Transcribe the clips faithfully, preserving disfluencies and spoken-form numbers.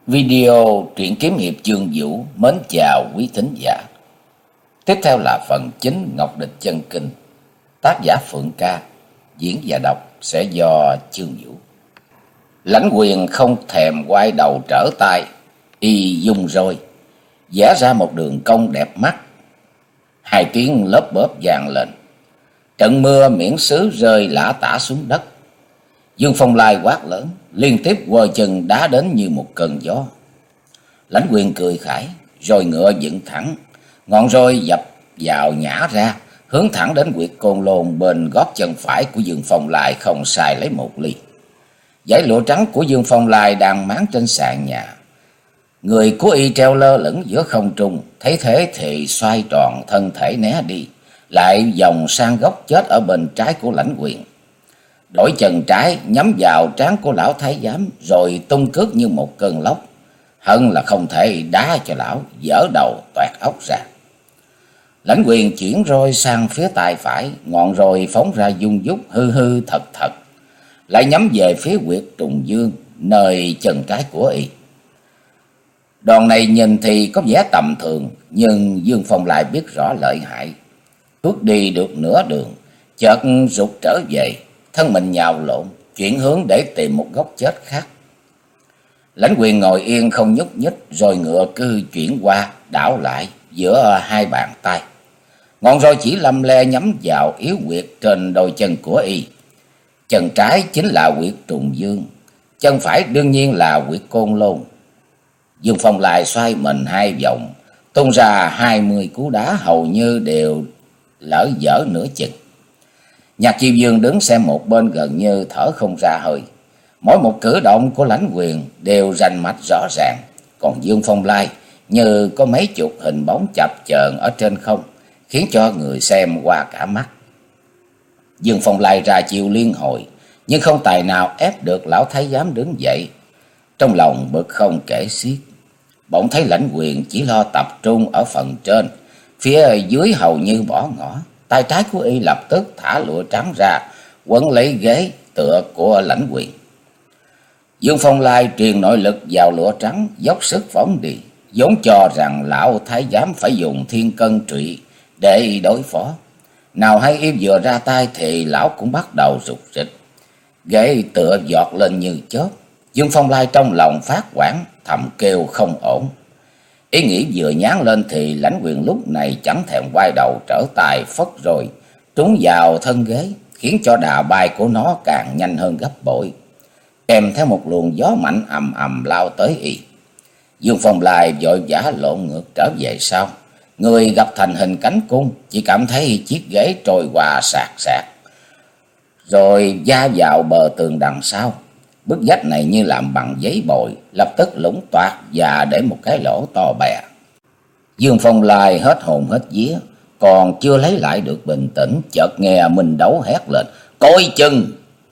Video truyện kiếm hiệp chương Vũ mến chào quý thính giả. Tiếp theo là phần chính Ngọc Địch Chân Kinh, tác giả Phượng Ca, diễn và đọc sẽ do chương Vũ. Lãnh Quyền không thèm quay đầu trở tay, y dung roi vẽ ra một đường cong đẹp mắt. Hai tiếng lớp bóp vang lên, trận mưa miễn xứ rơi lả tả xuống đất. Dương Phong Lai quát lớn, liên tiếp quơ chân đá đến như một cơn gió. Lãnh Quyền cười khải, rồi ngựa dựng thẳng, ngọn roi dập vào nhả ra, hướng thẳng đến huyệt côn lôn bên gót chân phải của Dương Phong Lai không sai lấy một ly. Dải lụa trắng của Dương Phong Lai đang máng trên sàn nhà. Người của y treo lơ lửng giữa không trung, thấy thế thì xoay tròn thân thể né đi, lại vòng sang góc chết ở bên trái của Lãnh Quyền. Đổi chân trái nhắm vào trán của lão thái giám, rồi tung cước như một cơn lốc, hận là không thể đá cho lão vỡ đầu toạc óc ra. Lãnh Quyền chuyển roi sang phía tay phải, ngọn roi phóng ra dung dút hư hư thật thật, lại nhắm về phía huyệt trùng dương nơi chân trái của y. Đòn này nhìn thì có vẻ tầm thường, nhưng Dương Phong lại biết rõ lợi hại. Bước đi được nửa đường, chợt rụt trở về, thân mình nhào lộn, chuyển hướng để tìm một góc chết khác. Lãnh Quyền ngồi yên không nhúc nhích, rồi ngựa cứ chuyển qua đảo lại giữa hai bàn tay. Ngọn roi chỉ lăm le nhắm vào yếu huyệt trên đôi chân của y. Chân trái chính là huyệt trùng dương, chân phải đương nhiên là huyệt côn lôn. Dương Phong lại xoay mình hai vòng, tung ra hai mươi cú đá hầu như đều lỡ dở nửa chừng. Nhạc Chiêu Dương đứng xem một bên gần như thở không ra hơi. Mỗi một cử động của Lãnh Quyền đều rành mạch rõ ràng, còn Dương Phong Lai như có mấy chục hình bóng chập chờn ở trên không, khiến cho người xem qua cả mắt. Dương Phong Lai ra chiêu liên hồi, nhưng không tài nào ép được lão thái giám đứng dậy. Trong lòng bực không kể xiết. Bỗng thấy Lãnh Quyền chỉ lo tập trung ở phần trên, phía dưới hầu như bỏ ngỏ. Tay trái của y lập tức thả lụa trắng ra, quấn lấy ghế tựa của Lãnh Quyền. Dương Phong Lai truyền nội lực vào lụa trắng, dốc sức phóng đi, vốn cho rằng lão thái giám phải dùng thiên cân trụy để đối phó. Nào hay y vừa ra tay thì lão cũng bắt đầu rục rịch, ghế tựa giọt lên như chớp. Dương Phong Lai trong lòng phát hoảng, thầm kêu không ổn. Ý nghĩ vừa nhán lên thì Lãnh Quyền lúc này chẳng thèm quay đầu trở tài phất rồi trúng vào thân ghế, khiến cho đà bay của nó càng nhanh hơn gấp bội, kèm theo một luồng gió mạnh ầm ầm lao tới y. Dương Phong Lai vội vã lộn ngược trở về sau, người gặp thành hình cánh cung, chỉ cảm thấy chiếc ghế trôi qua sạc sạc, rồi va vào bờ tường đằng sau. Bức vách này như làm bằng giấy bồi, lập tức lũng toạc và để một cái lỗ to bè. Dương Phong Lai hết hồn hết vía, còn chưa lấy lại được bình tĩnh, chợt nghe Minh Đấu hét lên, coi chừng!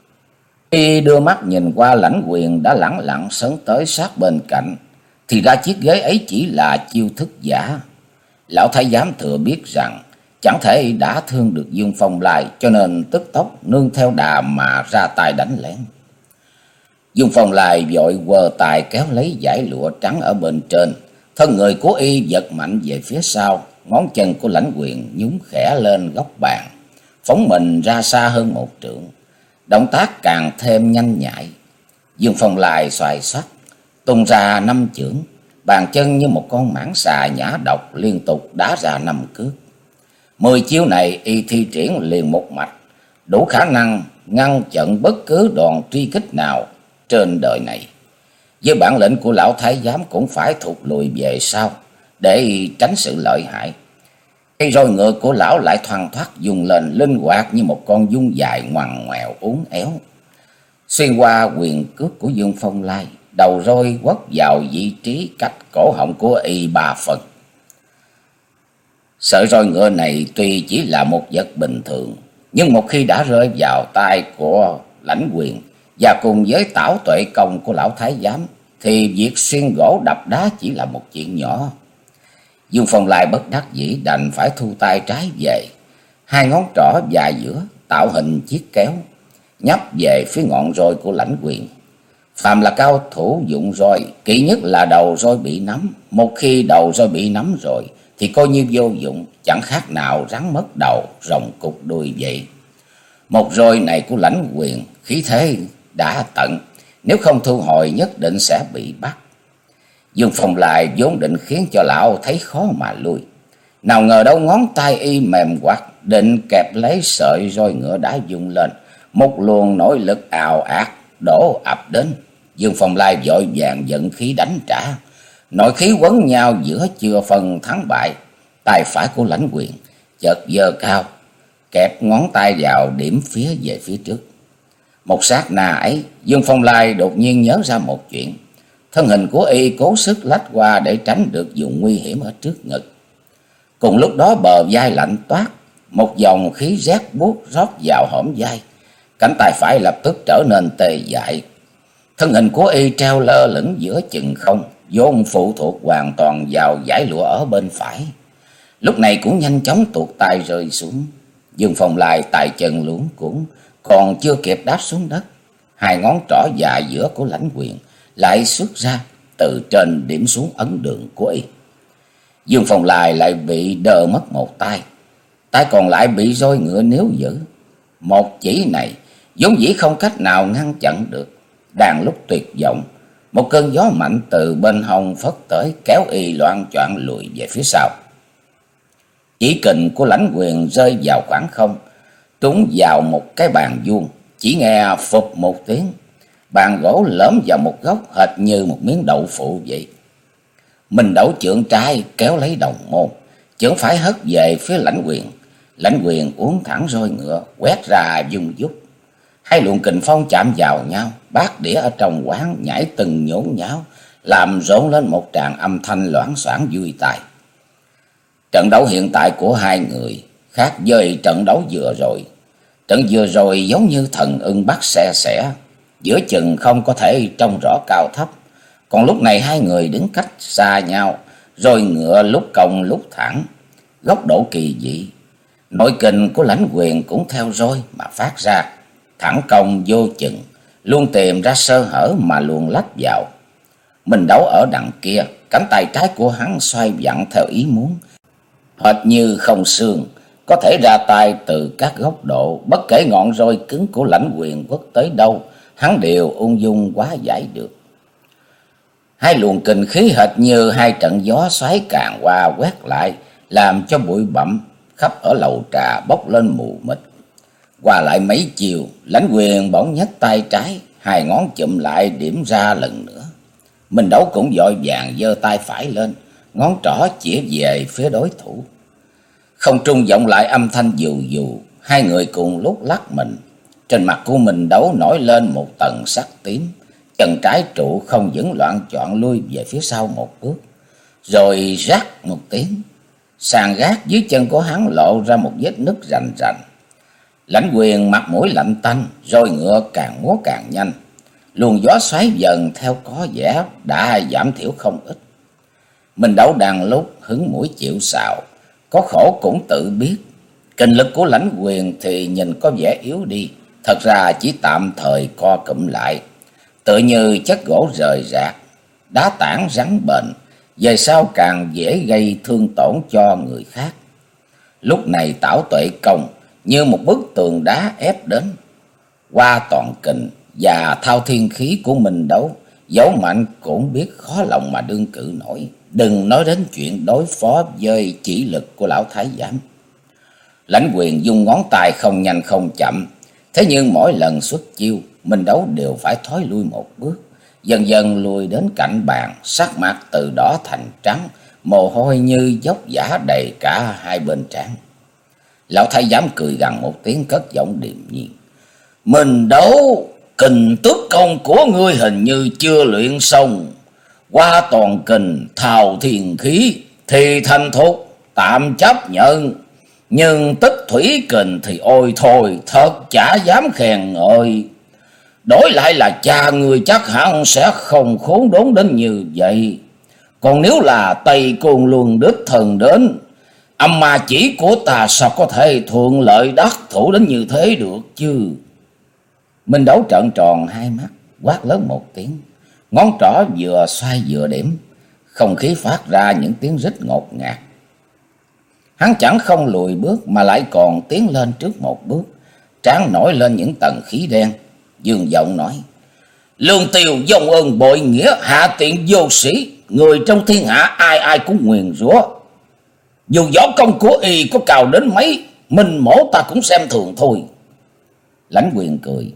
Y đưa mắt nhìn qua Lãnh Quyền đã lẳng lặng sấn tới sát bên cạnh, thì ra chiếc ghế ấy chỉ là chiêu thức giả. Lão thái giám thừa biết rằng chẳng thể đã thương được Dương Phong Lai, cho nên tức tốc nương theo đà mà ra tay đánh lén. Dương Phong Lai vội quơ tài kéo lấy dải lụa trắng ở bên trên, thân người của y giật mạnh về phía sau, ngón chân của Lãnh Quyền nhún khẽ lên góc bàn, phóng mình ra xa hơn một trượng. Động tác càng thêm nhanh nhạy. Dương Phong Lai xoài xoắt tung ra năm chưởng, bàn chân như một con mãng xà nhã độc liên tục đá ra năm cước. Mười chiêu này y thi triển liền một mạch, đủ khả năng ngăn chặn bất cứ đòn truy kích nào trên đời này. Với bản lĩnh của lão thái giám cũng phải thụt lùi về sau để tránh sự lợi hại. Cây roi ngựa của lão lại thoăn thoắt dùng lên linh hoạt như một con dung dài ngoằn ngoèo uốn éo, xuyên qua quyền cước của Dương Phong Lai. Đầu roi quất vào vị trí cách cổ họng của y ba phần. Sợi roi ngựa này tuy chỉ là một vật bình thường, nhưng một khi đã rơi vào tay của Lãnh Quyền và cùng với tảo tuệ công của lão thái giám, thì việc xuyên gỗ đập đá chỉ là một chuyện nhỏ. Dương Phong Lai bất đắc dĩ đành phải thu tay trái về, hai ngón trỏ và giữa tạo hình chiếc kéo, nhấp về phía ngọn roi của Lãnh Quyền. Phàm là cao thủ dụng roi, kỹ nhất là đầu roi bị nắm. Một khi đầu roi bị nắm rồi thì coi như vô dụng, chẳng khác nào rắn mất đầu, rồng cục đuôi vậy. Một roi này của Lãnh Quyền khí thế đã tận, nếu không thu hồi nhất định sẽ bị bắt. Dương Phong Lai vốn định khiến cho lão thấy khó mà lui, nào ngờ đâu ngón tay y mềm quặt, định kẹp lấy sợi roi ngựa đã vung lên, một luồng nổi lực ào ạt đổ ập đến. Dương Phong Lai vội vàng vận khí đánh trả, nội khí quấn nhau giữa chưa phân thắng bại. Tay phải của Lãnh Quyền chợt giơ cao, kẹp ngón tay vào điểm phía về phía trước. Một sát na ấy, Dương Phong Lai đột nhiên nhớ ra một chuyện. Thân hình của y cố sức lách qua để tránh được vùng nguy hiểm ở trước ngực. Cùng lúc đó bờ vai lạnh toát, một dòng khí rét buốt rót vào hõm vai, cánh tay phải lập tức trở nên tê dại. Thân hình của y treo lơ lửng giữa chừng không, vốn phụ thuộc hoàn toàn vào dải lụa ở bên phải, lúc này cũng nhanh chóng tuột tay rơi xuống. Dương Phong Lai tay chân luống cuống, còn chưa kịp đáp xuống đất, hai ngón trỏ dài giữa của Lãnh Quyền lại xuất ra, từ trên điểm xuống ấn đường của y. Dương Phong Lai lại bị đơ mất một tay, tay còn lại bị roi ngựa níu giữ. Một chỉ này vốn dĩ không cách nào ngăn chặn được. Đang lúc tuyệt vọng, một cơn gió mạnh từ bên hông phất tới, kéo y loạng choạng lùi về phía sau. Chỉ kình của Lãnh Quyền rơi vào khoảng không, trúng vào một cái bàn vuông, chỉ nghe phụp một tiếng, bàn gỗ lõm vào một góc hệt như một miếng đậu phụ vậy. Mình Đấu chưởng trái kéo lấy đồng môn, chưởng phải hất về phía Lãnh Quyền. Lãnh Quyền uốn thẳng roi ngựa, quét ra vung vút. Hai luồng kình phong chạm vào nhau, bát đĩa ở trong quán nhảy từng nhốn nháo, làm rộn lên một tràng âm thanh loảng xoảng vui tai. Trận đấu hiện tại của hai người khác với trận đấu vừa rồi. Trận vừa rồi giống như thần ưng bắt xe sẻ, giữa chừng không có thể trông rõ cao thấp. Còn lúc này hai người đứng cách xa nhau, rồi ngựa lúc cong lúc thẳng, góc độ kỳ dị. Nội kình của Lãnh Quyền cũng theo roi mà phát ra, thẳng cong vô chừng, luôn tìm ra sơ hở mà luồn lách vào. Mình Đấu ở đằng kia, cánh tay trái của hắn xoay vặn theo ý muốn, hệt như không xương, có thể ra tay từ các góc độ. Bất kể ngọn roi cứng của Lãnh Quyền quất tới đâu, hắn đều ung dung quá giải được. Hai luồng kình khí hệt như hai trận gió xoáy càn qua quét lại, làm cho bụi bặm khắp ở lầu trà bốc lên mù mịt. Qua lại mấy chiều, Lãnh Quyền bỗng nhấc tay trái, hai ngón chụm lại điểm ra lần nữa. Mình Đấu cũng vội vàng giơ tay phải lên, ngón trỏ chỉ về phía đối thủ. Không trung vọng lại âm thanh dù dù, hai người cùng lúc lắc mình. Trên mặt của Mình Đấu nổi lên một tầng sắc tím, chân trái trụ không vững, loạng choạng lui về phía sau một bước, rồi rắc một tiếng, sàn gác dưới chân của hắn lộ ra một vết nứt rành rành. Lãnh Quyền mặt mũi lạnh tanh, roi ngựa càng múa càng nhanh, luồng gió xoáy dần theo có vẻ đã giảm thiểu không ít. Mình Đấu đang lúc hứng mũi chịu sào, có khổ cũng tự biết. Kinh lực của Lãnh Quyền thì nhìn có vẻ yếu đi, thật ra chỉ tạm thời co cụm lại, tựa như chất gỗ rời rạc, đá tảng rắn bền, về sau càng dễ gây thương tổn cho người khác. Lúc này Tảo Tuệ Công như một bức tường đá ép đến, qua toàn kình và thao thiên khí của Mình Đấu, dẫu mạnh cũng biết khó lòng mà đương cự nổi, đừng nói đến chuyện đối phó với chỉ lực của lão thái giám. Lãnh Quyền dùng ngón tay không nhanh không chậm, thế nhưng mỗi lần xuất chiêu, Mình Đấu đều phải thối lui một bước, dần dần lùi đến cạnh bàn, sắc mặt từ đỏ thành trắng, mồ hôi như dốc dã đầy cả hai bên trán. Lão thái giám cười gằn một tiếng, cất giọng điềm nhiên: Mình Đấu, kình tước công của ngươi hình như chưa luyện xong. Qua toàn kình thào thiền khí thì thành thục, tạm chấp nhận, nhưng tích thủy kình thì ôi thôi, thật chả dám khen ngợi. Đổi lại là cha người chắc hẳn sẽ không khốn đốn đến như vậy. Còn nếu là Tây Côn Luân đích thần đến, âm ma chỉ của ta sao có thể thuận lợi đắc thủ đến như thế được chứ? Minh Đấu trợn tròn hai mắt, quát lớn một tiếng, ngón trỏ vừa xoay vừa điểm, không khí phát ra những tiếng rít ngột ngạt. Hắn chẳng không lùi bước mà lại còn tiến lên trước một bước, trán nổi lên những tầng khí đen, dương giọng nói: Lương Tiêu vong ơn bội nghĩa, hạ tiện vô sĩ, người trong thiên hạ ai ai cũng nguyền rủa. Dù võ công của y có cao đến mấy, Minh Mổ ta cũng xem thường thôi. Lãnh Quyền cười.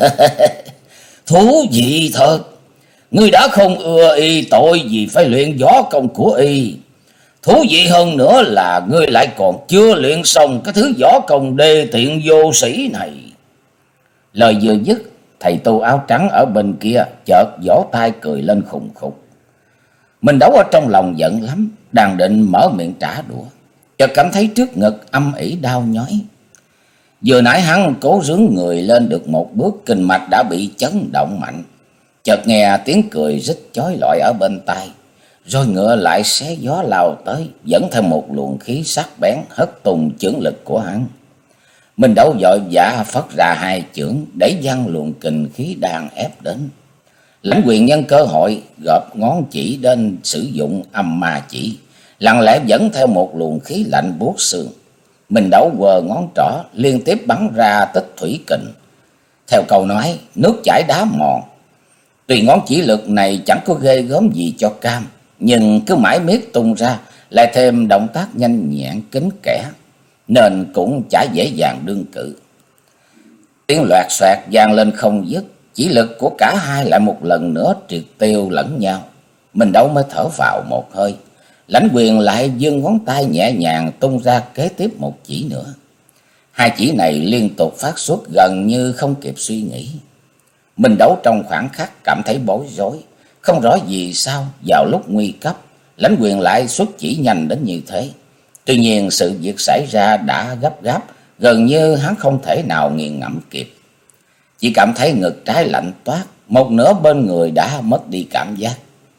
Thú vị thật, ngươi đã không ưa y, tội gì phải luyện võ công của y. Thú vị hơn nữa là ngươi lại còn chưa luyện xong cái thứ võ công đê tiện vô sĩ này. Lời vừa dứt, thầy tu áo trắng ở bên kia chợt vỗ tay cười lên khùng khục. Mình Đấu ở trong lòng giận lắm, đang định mở miệng trả đũa, chợt cảm thấy trước ngực âm ỉ đau nhói. Vừa nãy hắn cố rướn người lên được một bước, kinh mạch đã bị chấn động mạnh. Chợt nghe tiếng cười rít chói lọi ở bên tai, rồi ngựa lại xé gió lao tới, dẫn theo một luồng khí sắc bén hất tung chưởng lực của hắn. Mình Đấu vội vã phất ra hai chưởng, đẩy văng luồng kình khí đang ép đến. Lãnh Quyền nhân cơ hội gộp ngón chỉ đến sử dụng âm ma chỉ, lặng lẽ dẫn theo một luồng khí lạnh buốt xương. Mình Đấu quờ ngón trỏ liên tiếp bắn ra tích thủy kình. Theo câu nói, nước chảy đá mòn. Tuy ngón chỉ lực này chẳng có ghê gớm gì cho cam, nhưng cứ mãi miết tung ra, lại thêm động tác nhanh nhẹn kín kẽ, nên cũng chả dễ dàng đương cự. Tiếng loạt soạt vang lên không dứt, chỉ lực của cả hai lại một lần nữa triệt tiêu lẫn nhau. Mình Đấu mới thở vào một hơi. Lãnh Quyền lại giương ngón tay nhẹ nhàng tung ra kế tiếp một chỉ nữa. Hai chỉ này liên tục phát xuất gần như không kịp suy nghĩ. Mình Đấu trong khoảng khắc cảm thấy bối rối, không rõ vì sao vào lúc nguy cấp Lãnh Quyền lại xuất chỉ nhanh đến như thế. Tuy nhiên sự việc xảy ra đã gấp gáp, gần như hắn không thể nào nghiền ngẫm kịp. Chỉ cảm thấy ngực trái lạnh toát, một nửa bên người đã mất đi cảm giác.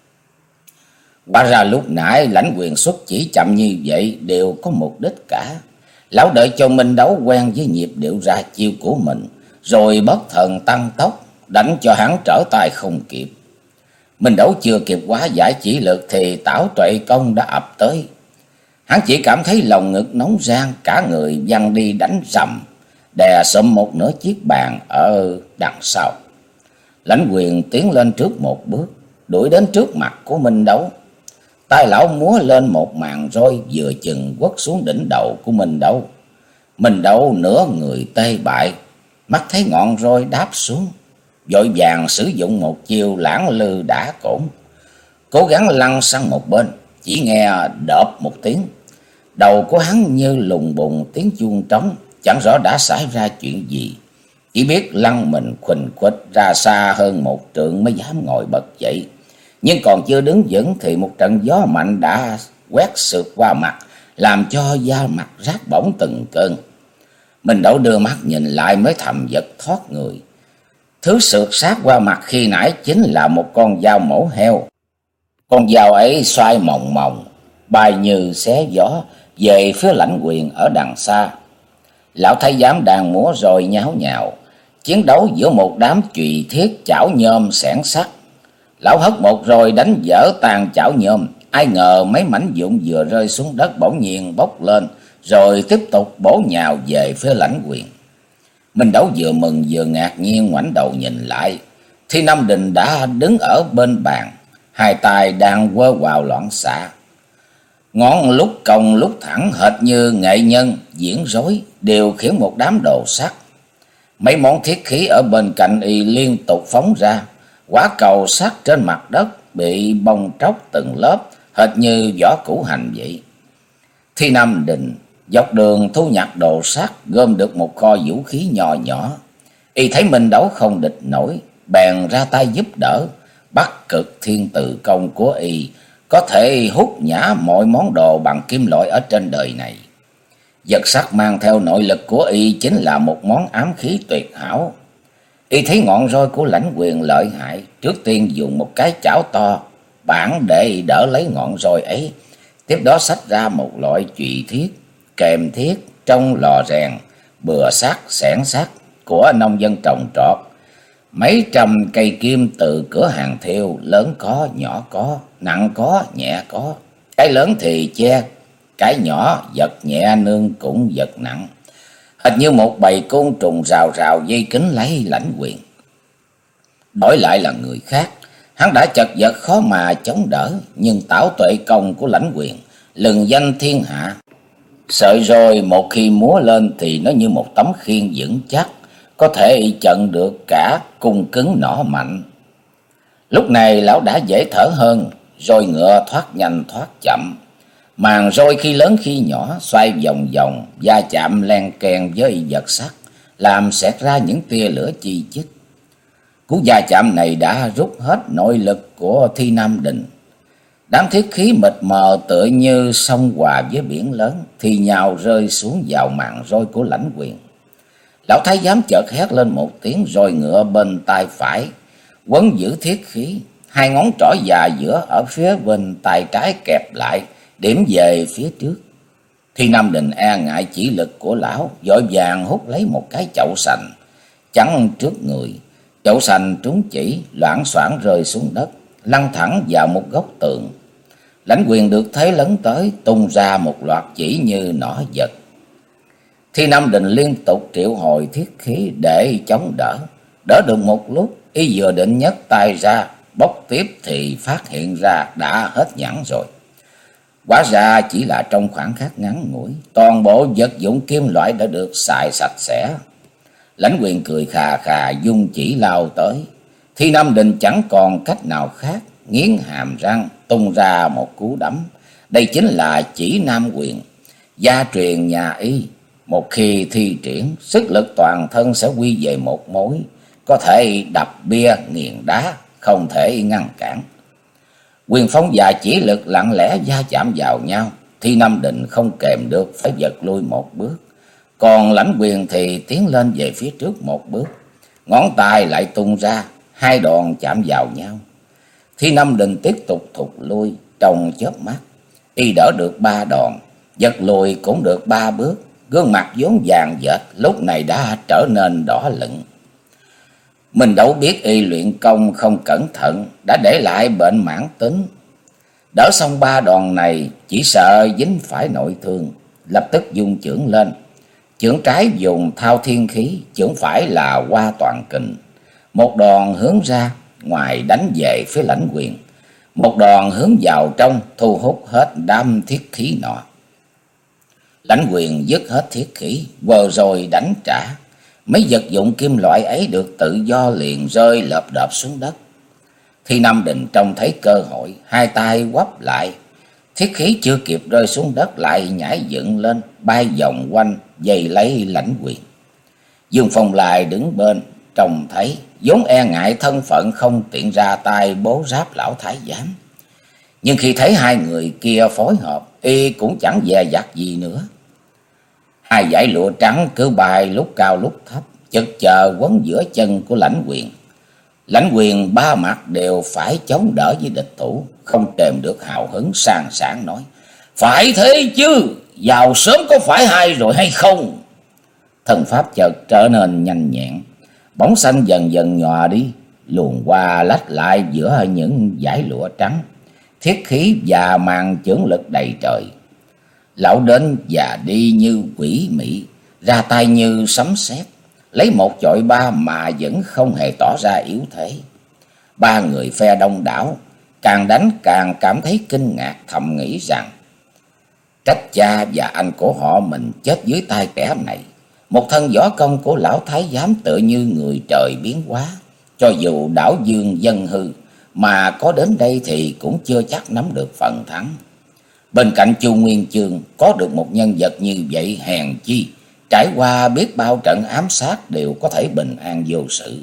Hóa ra lúc nãy Lãnh Quyền xuất chỉ chậm như vậy đều có mục đích cả. Lão đợi cho Minh Đấu quen với nhịp điệu ra chiêu của mình, rồi bất thần tăng tốc, đánh cho hắn trở tay không kịp. Minh Đấu chưa kịp hóa giải chỉ lực thì Tảo Tuệ Công đã ập tới. Hắn chỉ cảm thấy lòng ngực nóng rang, cả người văng đi đánh rầm, đè sụm một nửa chiếc bàn ở đằng sau. Lãnh Quyền tiến lên trước một bước, đuổi đến trước mặt của Minh Đấu. Tay lão múa lên một màn roi vừa chừng quất xuống đỉnh đầu của Minh Đấu. Minh Đấu nửa người tê bại, mắt thấy ngọn roi đáp xuống, vội vàng sử dụng một chiêu lãng lư đả cổn, cố gắng lăn sang một bên. Chỉ nghe đợp một tiếng, đầu của hắn như lùng bùng tiếng chuông trống, chẳng rõ đã xảy ra chuyện gì. Chỉ biết lăn mình khuỳnh khuỵch ra xa hơn một trượng mới dám ngồi bật dậy. Nhưng còn chưa đứng vững thì một trận gió mạnh đã quét sượt qua mặt, làm cho da mặt rát bỏng từng cơn. Mình Đấu đưa mắt nhìn lại mới thầm giật thoát người. Thứ sượt sát qua mặt khi nãy chính là một con dao mổ heo. Con dao ấy xoay mòng mòng, bay như xé gió về phía Lãnh Quyền ở đằng xa. Lão thái giám đang múa rồi nháo nhào, chiến đấu giữa một đám chùy thiết chảo nhôm xẻng sắt. Lão hất một rồi đánh vỡ tàn chảo nhôm, ai ngờ mấy mảnh vụn vừa rơi xuống đất bỗng nhiên bốc lên, rồi tiếp tục bổ nhào về phía Lãnh Quyền. Minh Đấu vừa mừng vừa ngạc nhiên ngoảnh đầu nhìn lại, thì Nam Đình đã đứng ở bên bàn, hai tay đang quơ quào loạn xạ, ngón lúc cong lúc thẳng hệt như nghệ nhân diễn rối điều khiển một đám đồ sắt. Mấy món thiết khí ở bên cạnh y liên tục phóng ra, quả cầu sắt trên mặt đất bị bong tróc từng lớp hệt như vỏ củ hành vậy. Thi Nam Đình dọc đường thu nhặt đồ sắt, gom được một kho vũ khí nhỏ nhỏ. Y thấy Minh Đấu không địch nổi, bèn ra tay giúp đỡ. Bắc Cực Thiên Tự Công của y có thể hút nhả mọi món đồ bằng kim loại ở trên đời này. Vật sắt mang theo nội lực của y chính là một món ám khí tuyệt hảo. Y thấy ngọn roi của Lãnh Quyền lợi hại, trước tiên dùng một cái chảo to bản để đỡ lấy ngọn roi ấy, tiếp đó xách ra một loại chùy thiết, kềm thiết trong lò rèn, bừa sắt, xẻng sắt của nông dân trồng trọt, Mấy trăm cây kim từ cửa hàng thêu, lớn có, nhỏ có, nặng có, nhẹ có. Cái lớn thì che, cái nhỏ giật nhẹ nương cũng giật nặng. Hệt như một bầy côn trùng rào rào dây kính lấy Lãnh Quyền. Đổi lại là người khác, hắn đã chật vật khó mà chống đỡ, nhưng tảo tuệ công của Lãnh Quyền lừng danh thiên hạ. Sợi roi một khi múa lên thì nó như một tấm khiên vững chắc, có thể chặn được cả cung cứng nỏ mạnh. Lúc này lão đã dễ thở hơn, roi ngựa thoát nhanh thoát chậm. Màn roi khi lớn khi nhỏ xoay vòng vòng, va chạm len keng với vật sắt, làm xẹt ra những tia lửa chi chít. Cú va chạm này đã rút hết nội lực của Thi Nam Định. Đám thiết khí mịt mờ tựa như sông hòa với biển lớn, thì nhào rơi xuống vào màn roi của Lãnh Quyền. Lão thái giám chợt hét lên một tiếng, roi ngựa bên tay phải quấn giữ thiết khí, hai ngón trỏ già giữa ở phía bên tay trái kẹp lại, điểm về phía trước. Thi Nam Định e ngại chỉ lực của lão, vội vàng hút lấy một cái chậu sành chắn trước người. Chậu sành trúng chỉ, loảng xoảng rơi xuống đất, lăn thẳng vào một góc tường. Lãnh Quyền được thế lấn tới, tung ra một loạt chỉ như nỏ giật. Thi Nam Định liên tục triệu hồi thiết khí để chống đỡ. Đỡ được một lúc, y vừa định nhấc tay ra bốc tiếp thì phát hiện ra đã hết nhẵn rồi. Hóa ra chỉ là trong khoảng khắc ngắn ngủi, toàn bộ vật dụng kim loại đã được xài sạch sẽ. Lãnh Quyền cười khà khà dung chỉ lao tới. Thi Nam Định chẳng còn cách nào khác, nghiến hàm răng tung ra một cú đấm. Đây chính là chỉ Nam Quyền, gia truyền nhà y. Một khi thi triển, sức lực toàn thân sẽ quy về một mối, có thể đập bia nghiền đá, không thể ngăn cản. Quyền phong và chỉ lực lặng lẽ va chạm vào nhau, Thi Nam Định không kèm được phải giật lui một bước. Còn Lãnh Quyền thì tiến lên về phía trước một bước, ngón tay lại tung ra, hai đòn chạm vào nhau. Thi Nam Định tiếp tục thụt lui, trong chớp mắt y đỡ được ba đòn, giật lùi cũng được ba bước. Gương mặt vốn vàng dệt lúc này đã trở nên đỏ lựng. Mình đâu biết y luyện công không cẩn thận đã để lại bệnh mãn tính. Đỡ xong ba đòn này chỉ sợ dính phải nội thương, lập tức dung chưởng lên. Chưởng trái dùng thao thiên khí, chưởng phải là Hoa Toàn Kình. Một đòn hướng ra ngoài đánh về phía Lãnh Quyền, một đòn hướng vào trong thu hút hết đám thiết khí nọ. Lãnh Quyền dứt hết thiết khí, vừa rồi đánh trả. Mấy vật dụng kim loại ấy được tự do liền rơi lợp đợp xuống đất. Thi Nam Định trông thấy cơ hội, hai tay quắp lại. Thiết khí chưa kịp rơi xuống đất lại nhảy dựng lên, bay vòng quanh, dây lấy Lãnh Quyền. Dương Phong Lai đứng bên, trông thấy, vốn e ngại thân phận không tiện ra tay bố ráp lão thái giám. Nhưng khi thấy hai người kia phối hợp, y cũng chẳng dè dặt gì nữa. Hai dải lụa trắng cứ bay lúc cao lúc thấp, chực chờ quấn giữa chân của Lãnh Quyền. Lãnh Quyền ba mặt đều phải chống đỡ với địch thủ, không kèm được hào hứng sang sảng nói: "Phải thế chứ, vào sớm có phải hay rồi hay không?" Thần pháp chợt trở nên nhanh nhẹn, bóng xanh dần dần nhòa đi, luồn qua lách lại giữa những dải lụa trắng, thiết khí và màn chưởng lực đầy trời. Lão đến và đi như quỷ mị, ra tay như sấm sét, lấy một chọi ba mà vẫn không hề tỏ ra yếu thế. Ba người phe đông đảo càng đánh càng cảm thấy kinh ngạc, thầm nghĩ rằng trách cha và anh của họ mình chết dưới tay kẻ này. Một thân võ công của lão thái giám tựa như người trời biến hóa, cho dù đảo dương dân hư mà có đến đây thì cũng chưa chắc nắm được phần thắng. Bên cạnh Chu Nguyên Chương có được một nhân vật như vậy, hèn chi trải qua biết bao trận ám sát đều có thể bình an vô sự.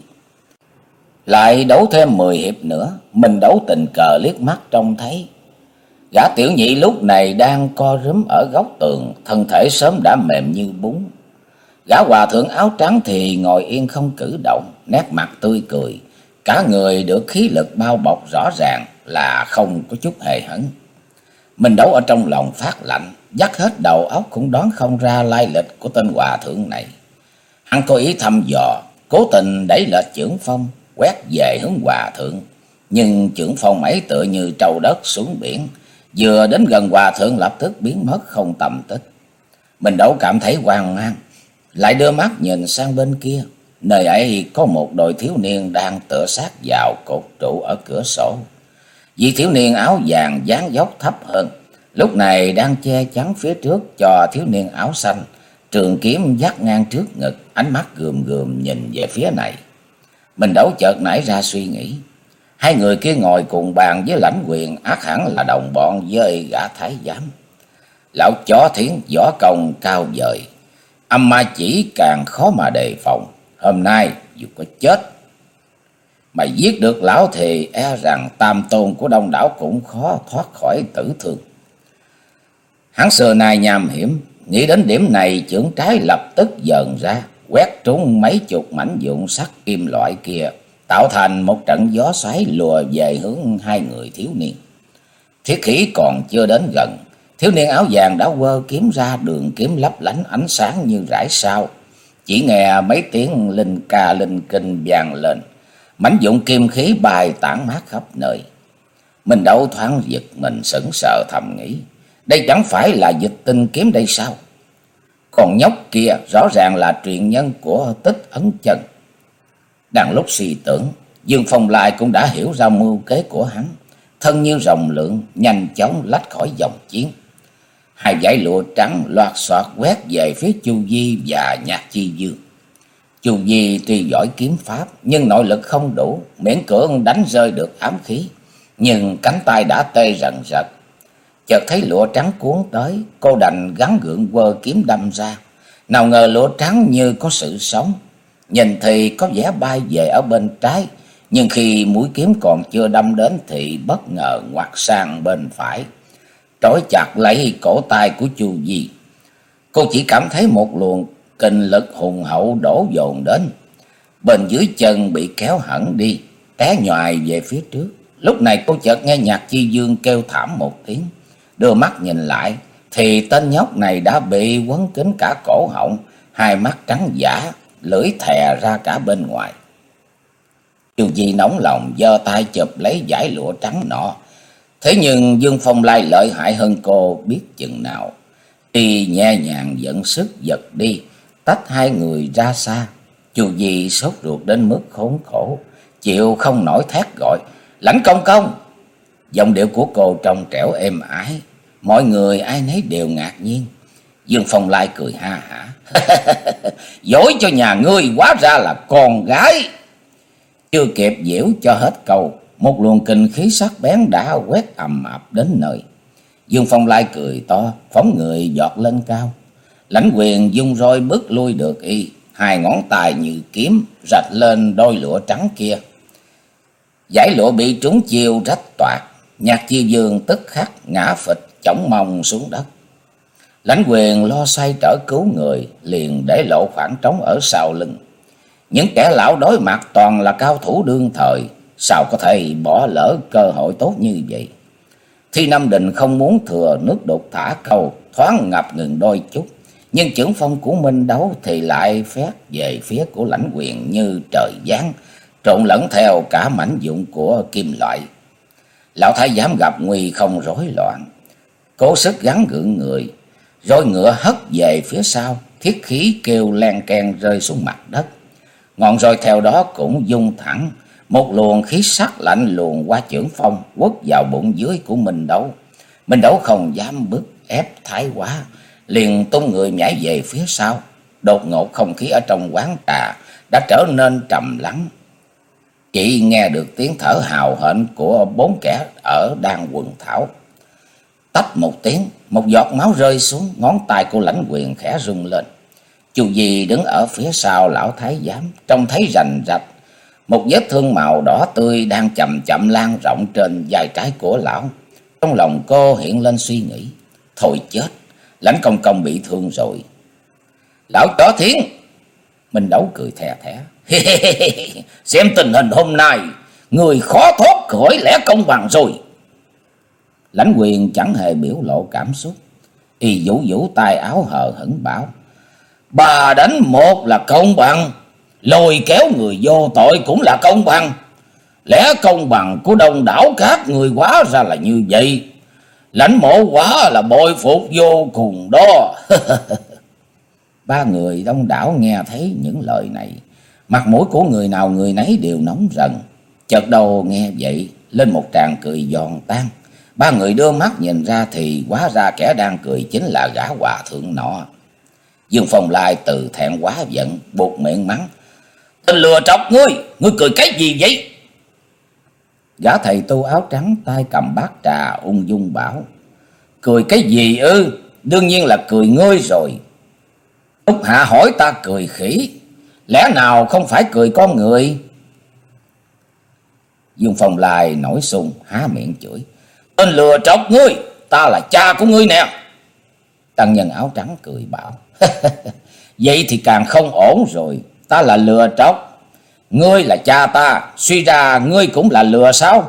Lại đấu thêm mười hiệp nữa, mình đấu tình cờ liếc mắt trông thấy gã tiểu nhị lúc này đang co rúm ở góc tường, thân thể sớm đã mềm như bún. Gã hòa thượng áo trắng thì ngồi yên không cử động, nét mặt tươi cười, cả người được khí lực bao bọc rõ ràng là không có chút hề hấn. Mình đấu ở trong lòng phát lạnh, dắt hết đầu óc cũng đoán không ra lai lịch của tên hòa thượng này. Hắn có ý thăm dò, cố tình đẩy lệch chưởng phong, quét về hướng hòa thượng. Nhưng chưởng phong ấy tựa như trâu đất xuống biển, vừa đến gần hòa thượng lập tức biến mất không tầm tích. Mình Đấu cảm thấy hoang mang, lại đưa mắt nhìn sang bên kia. Nơi ấy có một đội thiếu niên đang tựa sát vào cột trụ ở cửa sổ. Vị thiếu niên áo vàng dáng dốc thấp hơn, lúc này đang che chắn phía trước cho thiếu niên áo xanh, trường kiếm vắt ngang trước ngực, ánh mắt gườm gườm nhìn về phía này. Mình Đấu chợt nảy ra suy nghĩ, hai người kia ngồi cùng bàn với Lãnh Quyền ắt hẳn là đồng bọn với gã thái giám. Lão chó thiến võ công cao vời, âm ma chỉ càng khó mà đề phòng. Hôm nay dù có chết mà giết được lão thì e rằng tam tôn của Đông đảo cũng khó thoát khỏi tử thương. Hắn xưa nay nham hiểm, nghĩ đến điểm này chưởng trái lập tức dần ra, quét trúng mấy chục mảnh vụn sắt kim loại kia, tạo thành một trận gió xoáy lùa về hướng hai người thiếu niên. Thiết khí còn chưa đến gần, thiếu niên áo vàng đã quơ kiếm ra, đường kiếm lấp lánh ánh sáng như rải sao. Chỉ nghe mấy tiếng linh ca linh kinh vang lên, mảnh vụn kim khí bay tản mát khắp nơi. Mình Đấu thoáng giật mình sững sờ thầm nghĩ, đây chẳng phải là Dịch Tinh kiếm đây sao? Còn nhóc kia rõ ràng là truyền nhân của Tích Ấn Chân. Đang lúc suy tưởng, Dương Phong Lai cũng đã hiểu ra mưu kế của hắn, thân như rồng lượn nhanh chóng lách khỏi dòng chiến. Hai dải lụa trắng loạt soạt quét về phía Chu Di và Nhạc Chi Dương. Chu Di tuy giỏi kiếm pháp nhưng nội lực không đủ, miễn cưỡng đánh rơi được ám khí, nhưng cánh tay đã tê rần rật. Chợt thấy lụa trắng cuốn tới, cô đành gắng gượng quơ kiếm đâm ra. Nào ngờ lụa trắng như có sự sống, nhìn thì có vẻ bay về ở bên trái, nhưng khi mũi kiếm còn chưa đâm đến thì bất ngờ ngoặt sang bên phải, trói chặt lấy cổ tay của Chu Di. Cô chỉ cảm thấy một luồng kình lực hùng hậu đổ dồn đến, bên dưới chân bị kéo hẳn đi, té nhoài về phía trước. Lúc này cô chợt nghe Nhạc Chi Dương kêu thảm một tiếng, đưa mắt nhìn lại thì tên nhóc này đã bị quấn kín cả cổ họng, hai mắt trắng dã, lưỡi thè ra cả bên ngoài. Chu Di nóng lòng giơ tay chụp lấy dải lụa trắng nọ, thế nhưng Dương Phong Lai lợi hại hơn cô biết chừng nào. Y nhẹ nhàng dẫn sức giật đi, tách hai người ra xa. Chu Di sốt ruột đến mức khốn khổ, chịu không nổi thét gọi, Lãnh công công. Giọng điệu của cô trong trẻo êm ái, mọi người ai nấy đều ngạc nhiên. Dương Phong Lai cười ha hả, dối cho nhà ngươi, hóa ra là con gái. Chưa kịp giễu cho hết câu, một luồng kinh khí sắc bén đã quét ầm ập đến nơi. Dương Phong Lai cười to, phóng người giọt lên cao. Lãnh Quyền dung roi bước lui được y, hai ngón tay như kiếm rạch lên đôi lụa trắng kia. Dải lụa bị trúng chiêu rách toạc, Nhạc Chi Dương tức khắc ngã phịch chỏng mông xuống đất. Lãnh Quyền lo xoay trở cứu người, liền để lộ khoảng trống ở sau lưng. Những kẻ lão đối mặt toàn là cao thủ đương thời, sao có thể bỏ lỡ cơ hội tốt như vậy. Thi Nam Định không muốn thừa nước đục thả câu, thoáng ngập ngừng đôi chút, nhưng chưởng phong của Minh Đấu thì lại phét về phía của Lãnh Quyền như trời giáng, trộn lẫn theo cả mảnh vụn của kim loại. Lão thái giám gặp nguy không rối loạn, cố sức gắng gượng người, roi ngựa hất về phía sau, thiết khí kêu len keng rơi xuống mặt đất. Ngọn roi theo đó cũng dung thẳng, một luồng khí sắc lạnh luồn qua chưởng phong quất vào bụng dưới của Minh Đấu. Minh Đấu không dám bức ép thái quá, liền tung người nhảy về phía sau. Đột ngột không khí ở trong quán trà đã trở nên trầm lắng, chỉ nghe được tiếng thở hào hển của bốn kẻ ở đang quần thảo. Tách một tiếng, một giọt máu rơi xuống, ngón tay của Lãnh Quyền khẽ rung lên. Chu Di đứng ở phía sau lão thái giám, trông thấy rành rạch một vết thương màu đỏ tươi đang chậm chậm lan rộng trên vai trái của lão. Trong lòng cô hiện lên suy nghĩ, thôi chết, Lãnh công công bị thương rồi. Lão chó thiến. Minh Đấu cười thè thé, xem tình hình hôm nay người khó thoát khỏi lẽ công bằng rồi. Lãnh Quyền chẳng hề biểu lộ cảm xúc, y vũ vũ tay áo hờ hững bảo, bà đánh một là công bằng, lôi kéo người vô tội cũng là công bằng. Lẽ công bằng của đông đảo các người hóa ra là như vậy. Lãnh mộ quả là bội phục vô cùng đó. Ba người đông đảo nghe thấy những lời này, mặt mũi của người nào người nấy đều nóng rần. Chợt đầu nghe vậy lên một tràng cười giòn tan. Ba người đưa mắt nhìn ra thì hóa ra kẻ đang cười chính là gã hòa thượng nọ. Dương Phong Lai từ thẹn quá giận, buột miệng mắng: "Tên lừa trọc ngươi, ngươi cười cái gì vậy?" Gã thầy tu áo trắng tay cầm bát trà ung dung bảo: "Cười cái gì ư? Đương nhiên là cười ngươi rồi. Úc Hạ hỏi ta cười khỉ, lẽ nào không phải cười con người?" Dương Phong Lai nổi xung há miệng chửi: "Tên lừa trọc ngươi, ta là cha của ngươi nè." Tăng nhân áo trắng cười bảo: "Vậy thì càng không ổn rồi. Ta là lừa trọc, ngươi là cha ta, suy ra ngươi cũng là lừa sao?"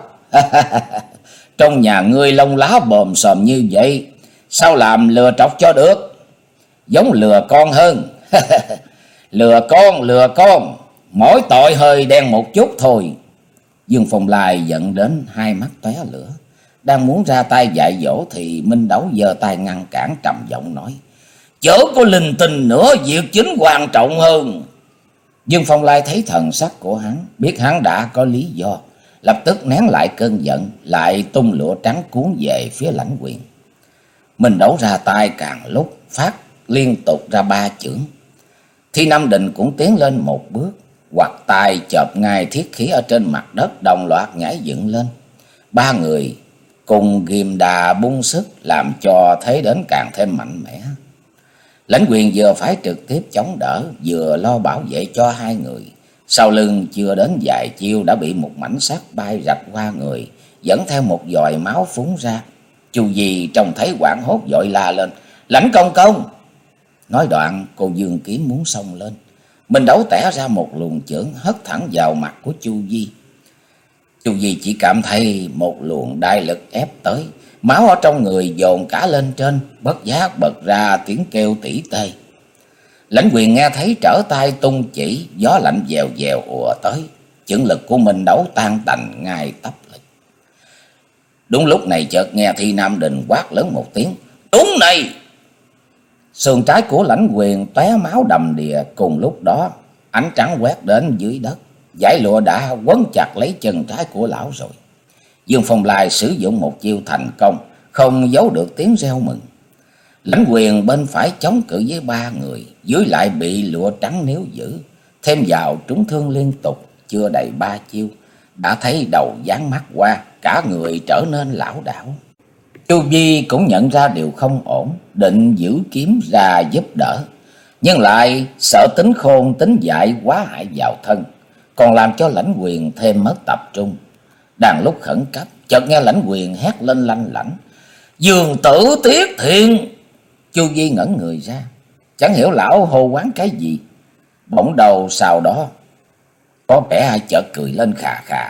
"Trong nhà ngươi lông lá bồm xòm như vậy, sao làm lừa trọc cho được? Giống lừa con hơn." "Lừa con, lừa con, mỗi tội hơi đen một chút thôi." Dương Phong Lai giận đến hai mắt tóe lửa, đang muốn ra tay dạy dỗ thì Minh Đấu giơ tay ngăn cản, trầm giọng nói: "Chớ có linh tinh nữa, việc chính quan trọng hơn." Dương Phong Lai thấy thần sắc của hắn, biết hắn đã có lý do, lập tức nén lại cơn giận, lại tung lụa trắng cuốn về phía Lãnh Quyền. Minh Đấu ra tay càng lúc phát liên tục ra ba chưởng. Thi Nam Định cũng tiến lên một bước, hoặc tay chộp ngay thiết khí ở trên mặt đất, đồng loạt nhảy dựng lên. Ba người cùng ghim đà bung sức, làm cho thế đến càng thêm mạnh mẽ. Lãnh Quyền vừa phải trực tiếp chống đỡ, vừa lo bảo vệ cho hai người. Sau lưng chưa đến vài chiêu đã bị một mảnh sắt bay rạch qua người, dẫn theo một dòi máu phúng ra. Chu Di trông thấy hoảng hốt vội la lên: "Lãnh công công!" Nói đoạn cô giương kiếm muốn xông lên. Minh Đấu tẻ ra một luồng chưởng hất thẳng vào mặt của Chu Di. Chu Di chỉ cảm thấy một luồng đại lực ép tới, máu ở trong người dồn cả lên trên, bất giác bật ra tiếng kêu tỉ tê. Lãnh Quyền nghe thấy trở tay tung chỉ, gió lạnh dèo dèo ùa tới, chưởng lực của Minh Đấu tan tành ngay tấp lực. Đúng lúc này chợt nghe Thi Nam Định quát lớn một tiếng: "Đúng này!" Sườn trái của Lãnh Quyền tóe máu đầm đìa. Cùng lúc đó ánh trắng quét đến dưới đất, dải lụa đã quấn chặt lấy chân trái của lão rồi. Dương Phong Lai sử dụng một chiêu thành công, không giấu được tiếng reo mừng. Lãnh Quyền bên phải chống cự với ba người, dưới lại bị lụa trắng níu giữ, thêm vào trúng thương liên tục, chưa đầy ba chiêu đã thấy đầu dán mắt qua, cả người trở nên lảo đảo. Chu Di cũng nhận ra điều không ổn, định giữ kiếm ra giúp đỡ, nhưng lại sợ tính khôn tính dại quá hại vào thân, còn làm cho Lãnh Quyền thêm mất tập trung. Đang lúc khẩn cấp, chợt nghe Lãnh Quyền hét lên lanh lảnh: "Dương tử Tiết Thiện!" Chu Di ngẩn người ra, chẳng hiểu lão hô quán cái gì. Bỗng đầu sau đó có vẻ ai chợt cười lên khà khà: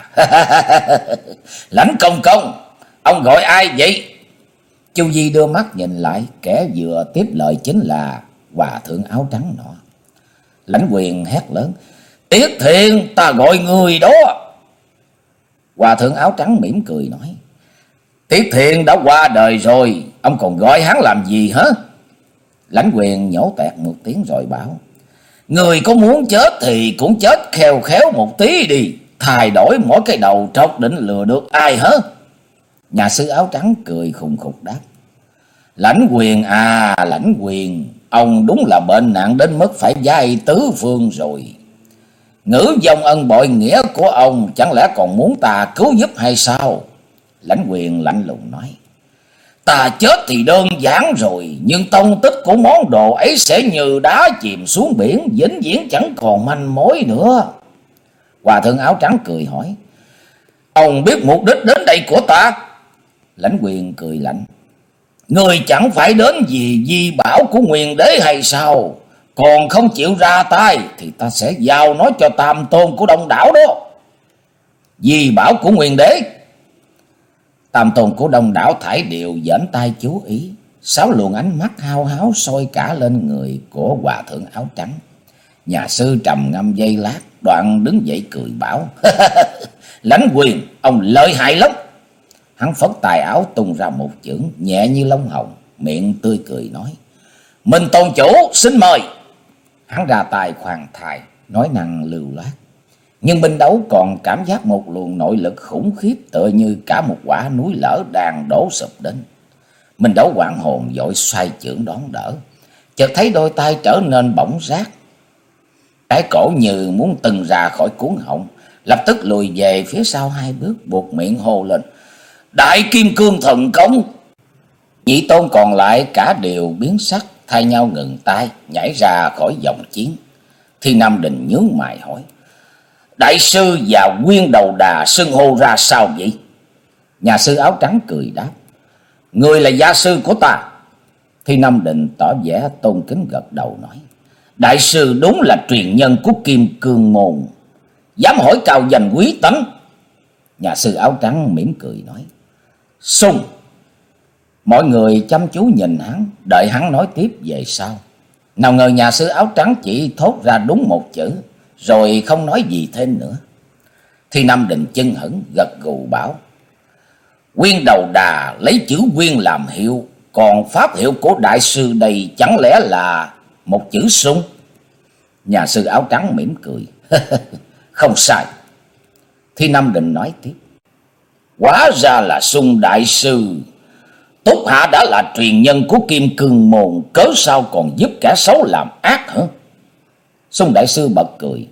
"Lãnh công công, ông gọi ai vậy?" Chu Di đưa mắt nhìn lại, kẻ vừa tiếp lời chính là hòa thượng áo trắng nọ. Lãnh Quyền hét lớn: "Tiết Thiện, ta gọi người đó." Hòa thượng áo trắng mỉm cười nói: "Tiết Thiện đã qua đời rồi, ông còn gọi hắn làm gì hả?" Lãnh Quyền nhổ tẹt một tiếng rồi bảo: "Người có muốn chết thì cũng chết khèo khéo một tí đi, thay đổi mỗi cái đầu trọc định lừa được ai hả?" Nhà sư áo trắng cười khùng khục đáp: "Lãnh Quyền à, Lãnh Quyền, ông đúng là bệnh nặng đến mức phải giai tứ phương rồi. Ngữ dòng ân bội nghĩa của ông, chẳng lẽ còn muốn ta cứu giúp hay sao?" Lãnh Quyền lạnh lùng nói: "Ta chết thì đơn giản rồi, nhưng tông tích của món đồ ấy sẽ như đá chìm xuống biển, vĩnh viễn chẳng còn manh mối nữa." Hòa thượng áo trắng cười hỏi: "Ông biết mục đích đến đây của ta?" Lãnh Quyền cười lạnh: "Người chẳng phải đến vì di bảo của Nguyên Đế hay sao? Còn không chịu ra tay thì ta sẽ giao nó cho tam tôn của Đông Đảo đó." "Di bảo của Nguyên Đế?" Tam tôn của Đông Đảo thải đều dẫn tay chú ý, sáu luồng ánh mắt hao háo soi cả lên người của hòa thượng áo trắng. Nhà sư trầm ngâm giây lát, đoạn đứng dậy cười bảo: Lãnh quyền, ông lợi hại lắm. Hắn phất tài áo tung ra một chưởng nhẹ như lông hồng, miệng tươi cười nói: Minh tôn chủ xin mời. Hắn ra tài khoan thai, nói năng lưu loát, nhưng Minh Đấu còn cảm giác một luồng nội lực khủng khiếp, tựa như cả một quả núi lở đang đổ sụp đến. Minh Đấu hoảng hồn vội xoay chưởng đón đỡ, chợt thấy đôi tay trở nên bỏng rát, cái cổ như muốn tưng ra khỏi cuống họng, lập tức lùi về phía sau hai bước, buộc miệng hô lên: Đại kim cương thần công. Nhị tôn còn lại cả đều biến sắc, thay nhau ngừng tay, nhảy ra khỏi vòng chiến. Thi Nam Đình nhướng mày hỏi: Đại sư và Nguyên Đầu Đà xưng hô ra sao vậy? Nhà sư áo trắng cười đáp: Người là gia sư của ta. Thi Nam Định tỏ vẻ tôn kính gật đầu nói: Đại sư đúng là truyền nhân của Kim Cương môn, dám hỏi cao danh quý tánh. Nhà sư áo trắng mỉm cười nói: Sung. Mọi người chăm chú nhìn hắn, đợi hắn nói tiếp về sau. Nào ngờ nhà sư áo trắng chỉ thốt ra đúng một chữ, rồi không nói gì thêm nữa. Thi Nam Định chân hững gật gù bảo: Nguyên Đầu Đà lấy chữ Nguyên làm hiệu, còn pháp hiệu của đại sư đây chẳng lẽ là một chữ Sung? Nhà sư áo trắng mỉm cười: Không sai. Thi Nam Định nói tiếp: Hóa ra là Sung đại sư. Túc hạ đã là truyền nhân của Kim Cương môn, cớ sao còn giúp kẻ xấu làm ác hả? Sung đại sư bật cười: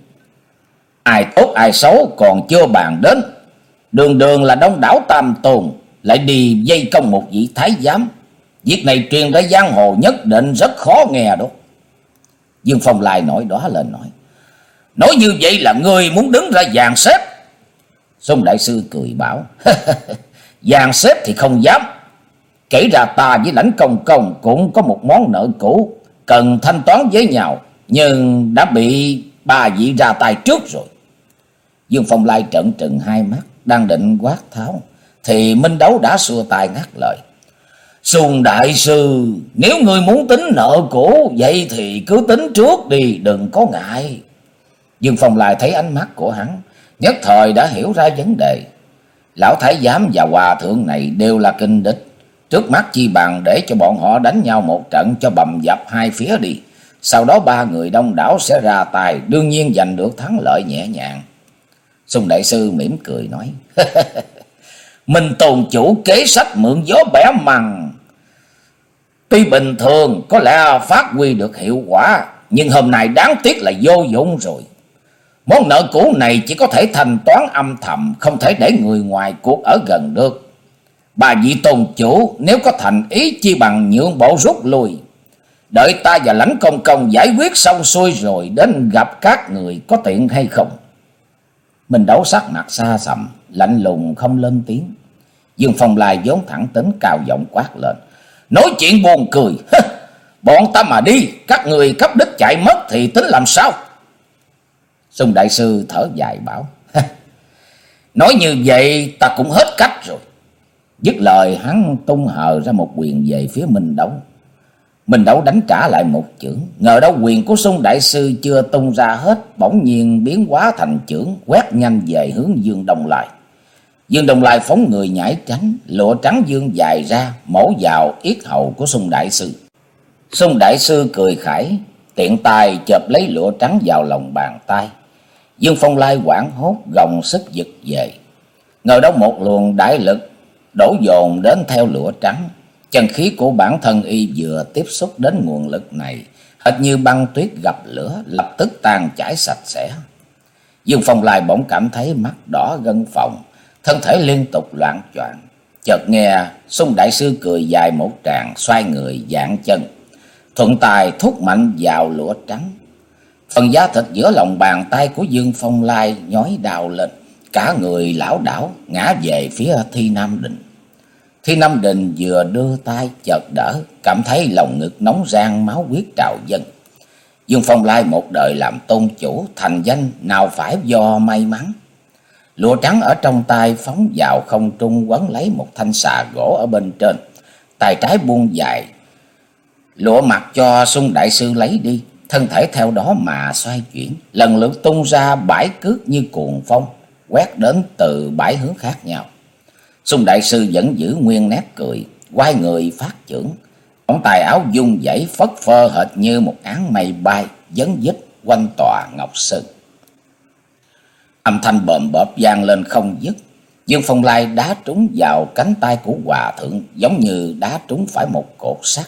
Ai tốt ai xấu còn chưa bàn đến, đường đường là đông đảo tam tôn lại đi dây công một vị thái giám, việc này truyền ra giang hồ nhất định rất khó nghe đó. Dương Phong Lai nổi đó lên nói: Nói như vậy là ngươi muốn đứng ra dàn xếp? Sung đại sư cười bảo: Dàn xếp thì không dám. Kể ra ta với Lãnh Công Công cũng có một món nợ cũ cần thanh toán với nhau, nhưng đã bị ba vị ra tay trước rồi. Dương Phong Lai trợn trừng hai mắt, đang định quát tháo thì Minh Đấu đã xua tay ngắt lời: Sung đại sư, nếu ngươi muốn tính nợ cũ vậy thì cứ tính trước đi, đừng có ngại. Dương Phong Lai thấy ánh mắt của hắn, nhất thời đã hiểu ra vấn đề. Lão thái giám và hòa thượng này đều là kình địch, trước mắt chi bằng để cho bọn họ đánh nhau một trận cho bầm dập hai phía đi, sau đó ba người đông đảo sẽ ra tài, đương nhiên giành được thắng lợi nhẹ nhàng. Sung đại sư mỉm cười nói: Minh tôn chủ kế sách mượn gió bẻ măng, tuy bình thường có lẽ phát huy được hiệu quả, nhưng hôm nay đáng tiếc là vô dụng rồi. Món nợ cũ này chỉ có thể thanh toán âm thầm, không thể để người ngoài cuộc ở gần được. Bà vị tôn chủ nếu có thành ý chi bằng nhượng bộ rút lui, đợi ta và Lãnh Công Công giải quyết xong xuôi rồi đến gặp các người có tiện hay không? Mình Đấu sắc mặt xa sầm, lạnh lùng không lên tiếng. Dương Phong Lai vốn thẳng tính cao giọng quát lên: Nói chuyện buồn cười, bọn ta mà đi, các người cấp đích chạy mất thì tính làm sao? Sung đại sư thở dài bảo: Nói như vậy ta cũng hết cách rồi. Dứt lời hắn tung hờ ra một quyền về phía Minh Đấu. Minh Đấu đánh trả lại một chưởng, ngờ đâu quyền của Sung đại sư chưa tung ra hết, bỗng nhiên biến hóa thành chưởng quét nhanh về hướng Dương Đông Lai. Dương Đông Lai phóng người nhảy tránh, lụa trắng dương dài ra mổ vào yết hầu của Sung đại sư. Sung đại sư cười khải, tiện tay chộp lấy lụa trắng vào lòng bàn tay. Dương Phong Lai hoảng hốt gồng sức giật về, ngờ đâu một luồng đại lực đổ dồn đến theo lụa trắng. Chân khí của bản thân y vừa tiếp xúc đến nguồn lực này, hệt như băng tuyết gặp lửa, lập tức tan chảy sạch sẽ. Dương Phong Lai bỗng cảm thấy mắt đỏ gân phồng, thân thể liên tục loạn choạng. Chợt nghe Sung đại sư cười dài một tràng, xoay người dạng chân, thuận tay thúc mạnh vào lụa trắng. Phần da thịt giữa lòng bàn tay của Dương Phong Lai nhói đau lên, cả người lảo đảo ngã về phía Thi Nam Định. Thi Nam Định vừa đưa tay chợt đỡ, cảm thấy lòng ngực nóng rang, máu huyết trào dâng. Dương Phong Lai một đời làm tôn chủ, thành danh nào phải do may mắn. Lụa trắng ở trong tay phóng vào không trung, quấn lấy một thanh xà gỗ ở bên trên, tay trái buông dài lụa mặc cho Sung đại sư lấy đi. thân thể theo đó mà xoay chuyển, lần lượt tung ra bảy cước như cuồng phong, quét đến từ bảy hướng khác nhau. Xung đại sư vẫn giữ nguyên nét cười, quay người phát chưởng, ống tay áo dung dãy phất phơ hệt như một áng mây bay vấn vít quanh tòa ngọc sơn. Âm thanh bòm bợp vang lên không dứt. Dương Phong Lai đá trúng vào cánh tay của hòa thượng, giống như đá trúng phải một cột sắt.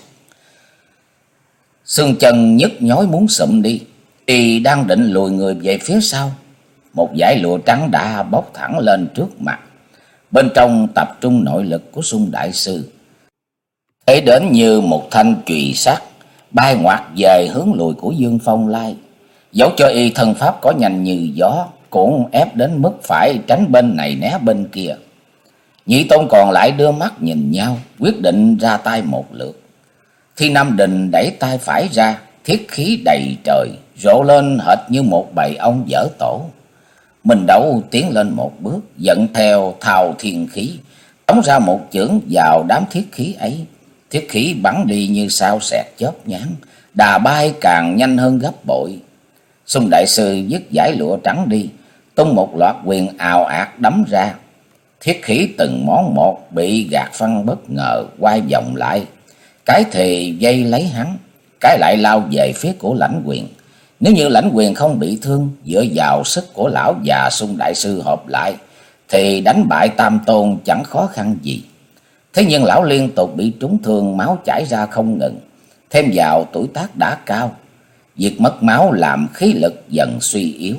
Xương chân nhức nhói muốn sụm đi, y đang định lùi người về phía sau, một dải lụa trắng đã bốc thẳng lên trước mặt. Bên trong tập trung nội lực của Xung đại sư, thấy đến như một thanh chùy sắt bay ngoặt về hướng lùi của Dương Phong Lai. Dẫu cho y thân pháp có nhanh như gió, cũng ép đến mức phải tránh bên này né bên kia. Nhị tôn còn lại đưa mắt nhìn nhau, quyết định ra tay một lượt. Thi Nam Đình đẩy tay phải ra, thiết khí đầy trời rộ lên hệt như một bầy ong dở tổ. Mình Đấu tiến lên một bước, dẫn theo thao thiên khí, tống ra một chưởng vào đám thiết khí ấy. Thiết khí bắn đi như sao xẹt chớp nhoáng, đà bay càng nhanh hơn gấp bội. Xung đại sư dứt dải lụa trắng đi, tung một loạt quyền ào ạt đấm ra. Thiết khí từng món một bị gạt phăng bất ngờ quay vòng lại, cái thì dây lấy hắn, cái lại lao về phía của Lãnh Quyền. Nếu như Lãnh Quyền không bị thương, dựa vào sức của lão và Xung đại sư hợp lại, thì đánh bại Tam Tôn chẳng khó khăn gì. Thế nhưng lão liên tục bị trúng thương, máu chảy ra không ngừng, thêm vào tuổi tác đã cao, việc mất máu làm khí lực dần suy yếu.